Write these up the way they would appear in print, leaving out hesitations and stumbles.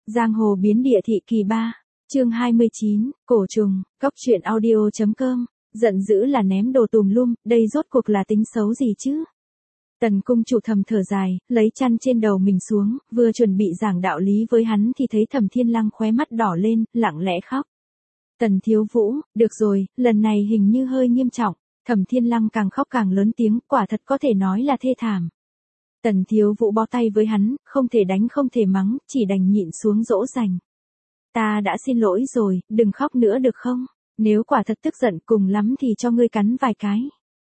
Giang hồ biến địa thị kỳ 3, chương 29, cổ trùng, cóc truyện audio.com, giận dữ là ném đồ tùm lum, đây rốt cuộc là tính xấu gì chứ? Tần cung chủ thầm thở dài, lấy chăn trên đầu mình xuống, vừa chuẩn bị giảng đạo lý với hắn thì thấy Thẩm Thiên Lăng khóe mắt đỏ lên, lặng lẽ khóc. Tần thiếu vũ, được rồi, lần này hình như hơi nghiêm trọng, Thẩm Thiên Lăng càng khóc càng lớn tiếng, quả thật có thể nói là thê thảm. Tần thiếu vũ bó tay với hắn, không thể đánh không thể mắng, chỉ đành nhịn xuống dỗ dành. Ta đã xin lỗi rồi, đừng khóc nữa được không? Nếu quả thật tức giận cùng lắm thì cho ngươi cắn vài cái.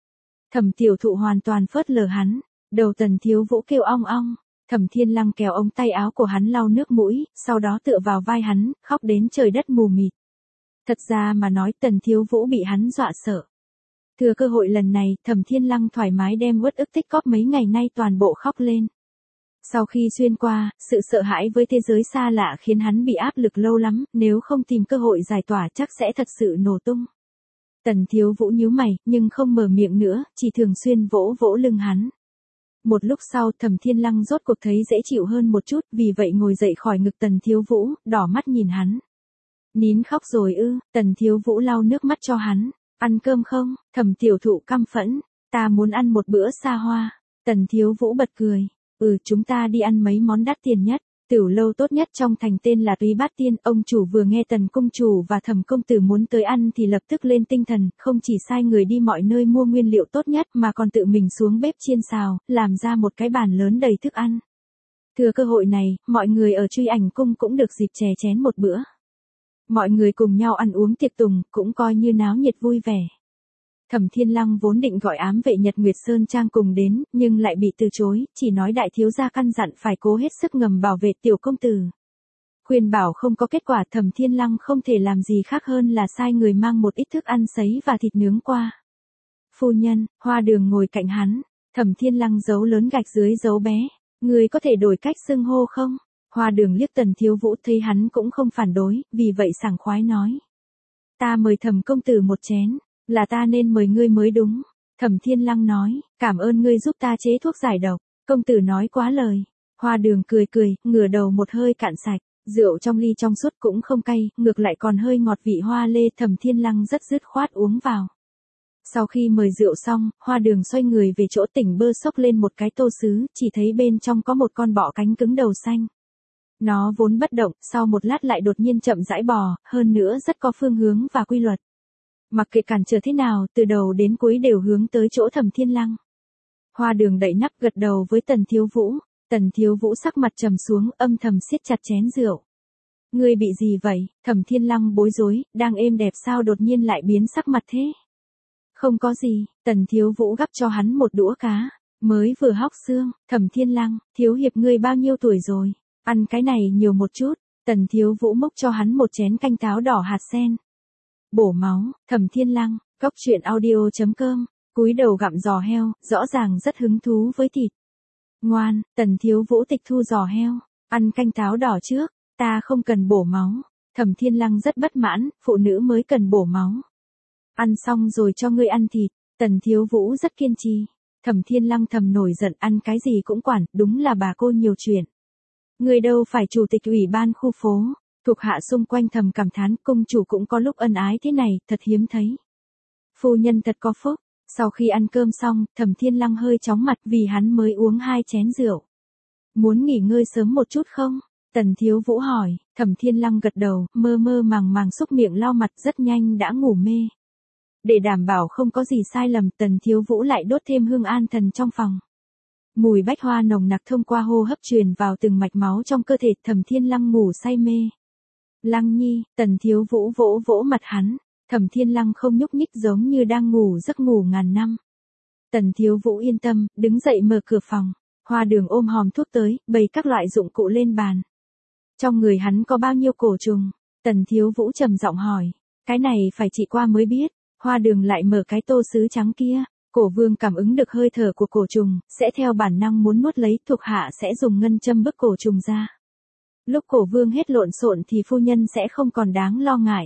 Thẩm tiểu thụ hoàn toàn phớt lờ hắn, đầu tần thiếu vũ kêu ong ong. Thẩm Thiên Lăng kéo ống tay áo của hắn lau nước mũi, sau đó tựa vào vai hắn, khóc đến trời đất mù mịt. Thật ra mà nói tần thiếu vũ bị hắn dọa sợ. Thừa cơ hội lần này, Thẩm Thiên Lăng thoải mái đem uất ức tích cóp mấy ngày nay toàn bộ khóc lên. Sau khi xuyên qua, sự sợ hãi với thế giới xa lạ khiến hắn bị áp lực lâu lắm, nếu không tìm cơ hội giải tỏa chắc sẽ thật sự nổ tung. Tần thiếu vũ nhíu mày, nhưng không mở miệng nữa, chỉ thường xuyên vỗ vỗ lưng hắn. Một lúc sau Thẩm Thiên Lăng rốt cuộc thấy dễ chịu hơn một chút, vì vậy ngồi dậy khỏi ngực tần thiếu vũ, đỏ mắt nhìn hắn. Nín khóc rồi ư? Tần thiếu vũ lau nước mắt cho hắn. Ăn cơm không? Thẩm tiểu thụ căm phẫn. Ta muốn ăn một bữa xa hoa. Tần thiếu vũ bật cười. Chúng ta đi ăn mấy món đắt tiền nhất. Tiểu lâu tốt nhất trong thành tên là Túy Bát Tiên. Ông chủ vừa nghe tần công chủ và Thẩm công tử muốn tới ăn thì lập tức lên tinh thần, không chỉ sai người đi mọi nơi mua nguyên liệu tốt nhất mà còn tự mình xuống bếp chiên xào, làm ra một cái bàn lớn đầy thức ăn. Thừa cơ hội này, mọi người ở Truy Ảnh cung cũng được dịp chè chén một bữa. Mọi người cùng nhau ăn uống tiệc tùng, cũng coi như náo nhiệt vui vẻ. Thẩm Thiên Lăng vốn định gọi ám vệ Nhật Nguyệt Sơn Trang cùng đến, nhưng lại bị từ chối, chỉ nói đại thiếu gia căn dặn phải cố hết sức ngầm bảo vệ tiểu công tử. Khuyên bảo không có kết quả, Thẩm Thiên Lăng không thể làm gì khác hơn là sai người mang một ít thức ăn sấy và thịt nướng qua. Phu nhân, Hoa Đường ngồi cạnh hắn, Thẩm Thiên Lăng giấu lớn gạch dưới giấu bé, người có thể đổi cách xưng hô không? Hoa Đường liếc tần thiếu vũ thấy hắn cũng không phản đối, vì vậy sảng khoái nói. Ta mời Thẩm công tử một chén, là ta nên mời ngươi mới đúng. Thẩm Thiên Lăng nói, cảm ơn ngươi giúp ta chế thuốc giải độc, công tử nói quá lời. Hoa Đường cười cười, ngửa đầu một hơi cạn sạch, rượu trong ly trong suốt cũng không cay, ngược lại còn hơi ngọt vị hoa lê. Thẩm Thiên Lăng rất dứt khoát uống vào. Sau khi mời rượu xong, Hoa Đường xoay người về chỗ tỉnh bơ xốc lên một cái tô sứ, chỉ thấy bên trong có một con bọ cánh cứng đầu xanh. Nó vốn bất động, sau một lát lại đột nhiên chậm rãi bò, hơn nữa rất có phương hướng và quy luật. Mặc kệ cản trở thế nào, từ đầu đến cuối đều hướng tới chỗ Thẩm Thiên Lăng. Hoa Đường đậy nắp gật đầu với Tần thiếu vũ. Tần thiếu vũ sắc mặt trầm xuống, âm thầm siết chặt chén rượu. Ngươi bị gì vậy? Thẩm Thiên Lăng bối rối, đang êm đẹp sao đột nhiên lại biến sắc mặt thế? Không có gì, Tần thiếu vũ gắp cho hắn một đũa cá, mới vừa hóc xương. Thẩm Thiên Lăng, thiếu hiệp ngươi bao nhiêu tuổi rồi? Ăn cái này nhiều một chút. Tần thiếu vũ múc cho hắn một chén canh táo đỏ hạt sen. Bổ máu. Thẩm Thiên Lăng, cóc truyện audio.com, cúi đầu gặm giò heo, rõ ràng rất hứng thú với thịt. Ngoan. Tần thiếu vũ tịch thu giò heo, ăn canh táo đỏ trước, ta không cần bổ máu. Thẩm Thiên Lăng rất bất mãn, phụ nữ mới cần bổ máu. Ăn xong rồi cho ngươi ăn thịt. Tần thiếu vũ rất kiên trì. Thẩm Thiên Lăng thầm nổi giận, ăn cái gì cũng quản, đúng là bà cô nhiều chuyện. Người đâu phải chủ tịch ủy ban khu phố. Thuộc hạ xung quanh thầm cảm thán, công chủ cũng có lúc ân ái thế này, thật hiếm thấy. Phu nhân thật có phúc. Sau khi ăn cơm xong, Thẩm Thiên Lăng hơi chóng mặt vì hắn mới uống 2 chén rượu. Muốn nghỉ ngơi sớm một chút không? Tần thiếu vũ hỏi. Thẩm Thiên Lăng gật đầu, mơ mơ màng màng xúc miệng lau mặt, rất nhanh đã ngủ mê. Để đảm bảo không có gì sai lầm, Tần thiếu vũ lại đốt thêm hương an thần trong phòng. Mùi bách hoa nồng nặc thông qua hô hấp truyền vào từng mạch máu trong cơ thể. Thẩm Thiên Lăng ngủ say mê. Lăng nhi. Tần thiếu vũ vỗ vỗ mặt hắn. Thẩm Thiên Lăng không nhúc nhích giống như đang ngủ giấc ngủ ngàn năm. Tần thiếu vũ yên tâm, đứng dậy mở cửa phòng. Hoa Đường ôm hòm thuốc tới, bày các loại dụng cụ lên bàn. Trong người hắn có bao nhiêu cổ trùng? Tần thiếu vũ trầm giọng hỏi. Cái này phải trị qua mới biết. Hoa Đường lại mở cái tô sứ trắng kia. Cổ vương cảm ứng được hơi thở của cổ trùng, sẽ theo bản năng muốn nuốt lấy, thuộc hạ sẽ dùng ngân châm bức cổ trùng ra. Lúc cổ vương hết lộn xộn thì phu nhân sẽ không còn đáng lo ngại.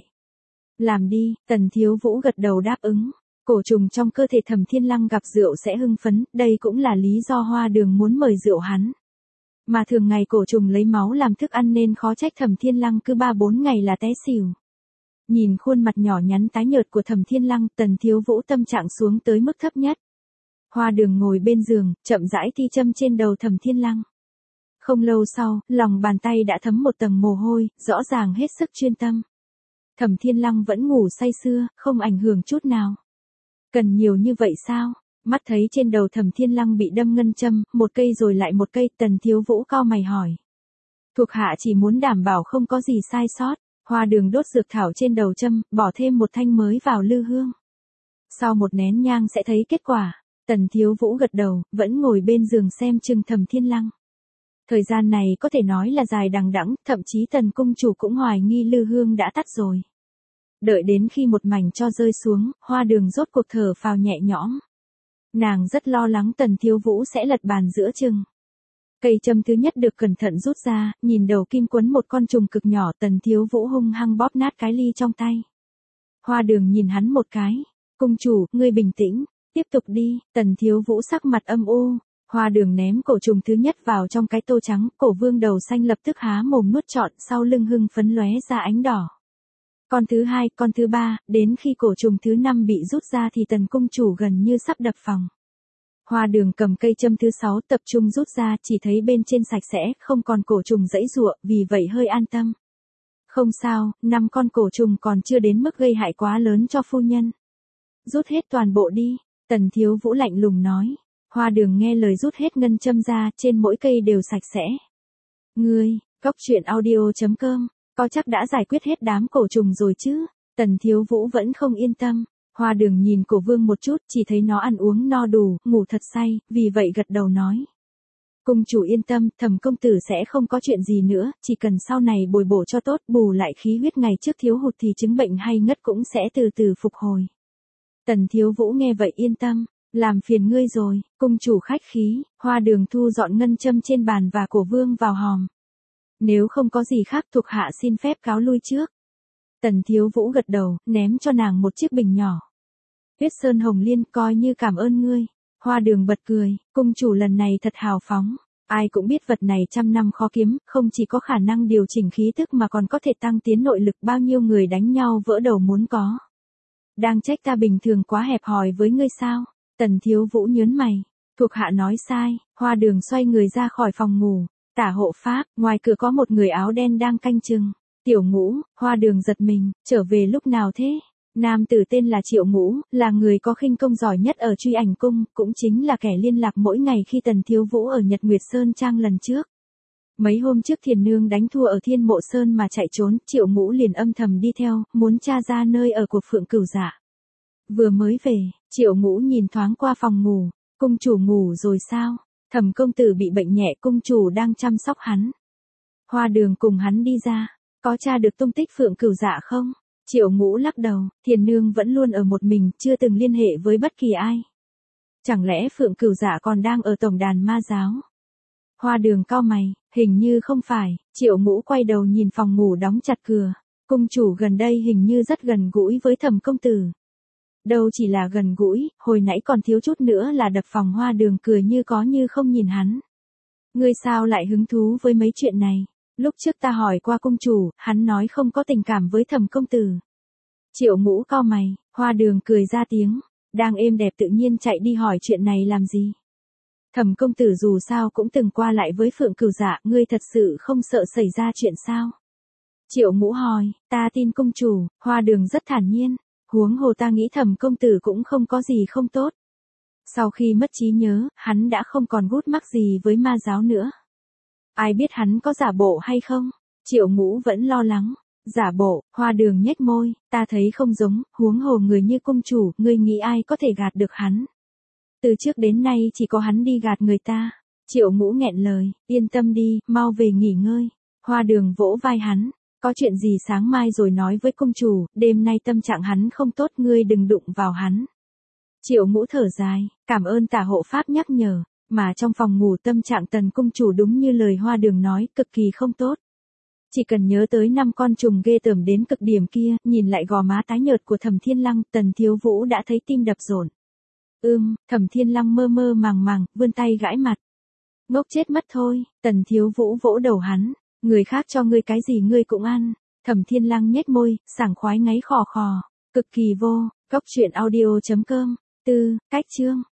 Làm đi. Tần thiếu vũ gật đầu đáp ứng. Cổ trùng trong cơ thể Thẩm Thiên Lăng gặp rượu sẽ hưng phấn, đây cũng là lý do Hoa Đường muốn mời rượu hắn. Mà thường ngày cổ trùng lấy máu làm thức ăn nên khó trách Thẩm Thiên Lăng cứ 3-4 ngày là té xỉu. Nhìn khuôn mặt nhỏ nhắn tái nhợt của Thẩm Thiên Lăng, Tần Thiếu Vũ tâm trạng xuống tới mức thấp nhất. Hoa Đường ngồi bên giường, chậm rãi thi châm trên đầu Thẩm Thiên Lăng. Không lâu sau, lòng bàn tay đã thấm một tầng mồ hôi, rõ ràng hết sức chuyên tâm. Thẩm Thiên Lăng vẫn ngủ say sưa, không ảnh hưởng chút nào. Cần nhiều như vậy sao? Mắt thấy trên đầu Thẩm Thiên Lăng bị đâm ngân châm, một cây rồi lại một cây, Tần Thiếu Vũ cau mày hỏi. Thuộc hạ chỉ muốn đảm bảo không có gì sai sót. Hoa Đường đốt dược thảo trên đầu châm, bỏ thêm một thanh mới vào lư hương. Sau một nén nhang sẽ thấy kết quả. Tần Thiếu Vũ gật đầu, vẫn ngồi bên giường xem chừng Thẩm Thiên Lăng. Thời gian này có thể nói là dài đằng đẵng, thậm chí Tần cung chủ cũng hoài nghi lư hương đã tắt rồi. Đợi đến khi một mảnh tro rơi xuống, Hoa Đường rốt cuộc thở phào nhẹ nhõm. Nàng rất lo lắng Tần Thiếu Vũ sẽ lật bàn giữa chừng. Cây châm thứ nhất được cẩn thận rút ra, nhìn đầu kim quấn một con trùng cực nhỏ, Tần Thiếu Vũ hung hăng bóp nát cái ly trong tay. Hoa Đường nhìn hắn một cái. Cung chủ, ngươi bình tĩnh, tiếp tục đi. Tần Thiếu Vũ sắc mặt âm u. Hoa Đường ném cổ trùng thứ nhất vào trong cái tô trắng, cổ vương đầu xanh lập tức há mồm nuốt trọn, sau lưng hưng phấn lóe ra ánh đỏ. Con thứ hai, con thứ ba, đến khi cổ trùng thứ năm bị rút ra thì Tần cung chủ gần như sắp đập phòng. Hoa Đường cầm cây châm thứ 6 tập trung rút ra, chỉ thấy bên trên sạch sẽ, không còn cổ trùng giãy giụa, vì vậy hơi an tâm. Không sao, 5 con cổ trùng còn chưa đến mức gây hại quá lớn cho phu nhân. Rút hết toàn bộ đi, Tần Thiếu Vũ lạnh lùng nói. Hoa Đường nghe lời rút hết ngân châm ra, trên mỗi cây đều sạch sẽ. Ngươi, Goctruyện.audio.com, có chắc đã giải quyết hết đám cổ trùng rồi chứ? Tần Thiếu Vũ vẫn không yên tâm. Hoa Đường nhìn cổ vương một chút, chỉ thấy nó ăn uống no đủ, ngủ thật say, vì vậy gật đầu nói. Cung chủ yên tâm, Thẩm công tử sẽ không có chuyện gì nữa, chỉ cần sau này bồi bổ cho tốt, bù lại khí huyết ngày trước thiếu hụt thì chứng bệnh hay ngất cũng sẽ từ từ phục hồi. Tần Thiếu Vũ nghe vậy yên tâm, làm phiền ngươi rồi, cung chủ khách khí. Hoa Đường thu dọn ngân châm trên bàn và cổ vương vào hòm. Nếu không có gì khác thuộc hạ xin phép cáo lui trước. Tần Thiếu Vũ gật đầu, ném cho nàng một chiếc bình nhỏ. Huyết Sơn Hồng Liên, coi như cảm ơn ngươi. Hoa Đường bật cười, cung chủ lần này thật hào phóng. Ai cũng biết vật này trăm năm khó kiếm, không chỉ có khả năng điều chỉnh khí tức mà còn có thể tăng tiến nội lực, bao nhiêu người đánh nhau vỡ đầu muốn có. Đang trách ta bình thường quá hẹp hòi với ngươi sao? Tần Thiếu Vũ nhớn mày. Thuộc hạ nói sai. Hoa Đường xoay người ra khỏi phòng ngủ. Tả hộ pháp, ngoài cửa có một người áo đen đang canh chừng. Tiểu Ngũ. Hoa Đường giật mình, trở về lúc nào thế? Nam tử tên là Triệu Ngũ, là người có khinh công giỏi nhất ở Truy Ảnh Cung, cũng chính là kẻ liên lạc mỗi ngày khi Tần Thiếu Vũ ở Nhật Nguyệt Sơn Trang lần trước. Mấy hôm trước Thiền Nương đánh thua ở Thiên Mộ Sơn mà chạy trốn, Triệu Ngũ liền âm thầm đi theo, muốn tra ra nơi ở của Phượng Cửu Dạ. Vừa mới về, Triệu Ngũ nhìn thoáng qua phòng ngủ. Cung chủ ngủ rồi sao? Thẩm công tử bị bệnh nhẹ, cung chủ đang chăm sóc hắn. Hoa Đường cùng hắn đi ra. Có tra được tung tích Phượng Cửu Dạ không? Triệu Ngũ lắc đầu, Thiền Nương vẫn luôn ở một mình, chưa từng liên hệ với bất kỳ ai. Chẳng lẽ Phượng Cửu Dạ còn đang ở tổng đàn ma giáo? Hoa Đường cau mày, hình như không phải. Triệu Ngũ quay đầu nhìn phòng ngủ đóng chặt cửa. Cung chủ gần đây hình như rất gần gũi với Thẩm công tử. Đâu chỉ là gần gũi, hồi nãy còn thiếu chút nữa là đập phòng. Hoa Đường cười như có như không nhìn hắn. Ngươi sao lại hứng thú với mấy chuyện này? Lúc trước ta hỏi qua cung chủ, hắn nói không có tình cảm với Thẩm công tử. Triệu Ngũ cau mày, Hoa Đường cười ra tiếng, đang êm đẹp tự nhiên chạy đi hỏi chuyện này làm gì? Thẩm công tử dù sao cũng từng qua lại với Phượng Cửu Dạ, ngươi thật sự không sợ xảy ra chuyện sao? Triệu Ngũ hỏi, ta tin cung chủ. Hoa Đường rất thản nhiên, huống hồ ta nghĩ Thẩm công tử cũng không có gì không tốt. Sau khi mất trí nhớ, hắn đã không còn gút mắc gì với ma giáo nữa. Ai biết hắn có giả bộ hay không? Triệu Ngũ vẫn lo lắng. Giả bộ. Hoa Đường nhếch môi, ta thấy không giống, huống hồ người như cung chủ, ngươi nghĩ ai có thể gạt được hắn? Từ trước đến nay chỉ có hắn đi gạt người ta. Triệu Ngũ nghẹn lời, yên tâm đi, mau về nghỉ ngơi. Hoa Đường vỗ vai hắn, có chuyện gì sáng mai rồi nói với cung chủ, đêm nay tâm trạng hắn không tốt, ngươi đừng đụng vào hắn. Triệu Ngũ thở dài, cảm ơn tả hộ pháp nhắc nhở, mà trong phòng ngủ tâm trạng Tần cung chủ đúng như lời Hoa Đường nói, cực kỳ không tốt. Chỉ cần nhớ tới 5 con trùng ghê tởm đến cực điểm kia, nhìn lại gò má tái nhợt của Thẩm Thiên Lăng, Tần Thiếu Vũ đã thấy tim đập rộn. Thẩm Thiên Lăng mơ mơ màng màng, vươn tay gãi mặt. Ngốc chết mất thôi, Tần Thiếu Vũ vỗ đầu hắn, người khác cho ngươi cái gì ngươi cũng ăn. Thẩm Thiên Lăng nhếch môi, sảng khoái ngáy khò khò, cực kỳ vô, góc chuyện audio.com. Cách chương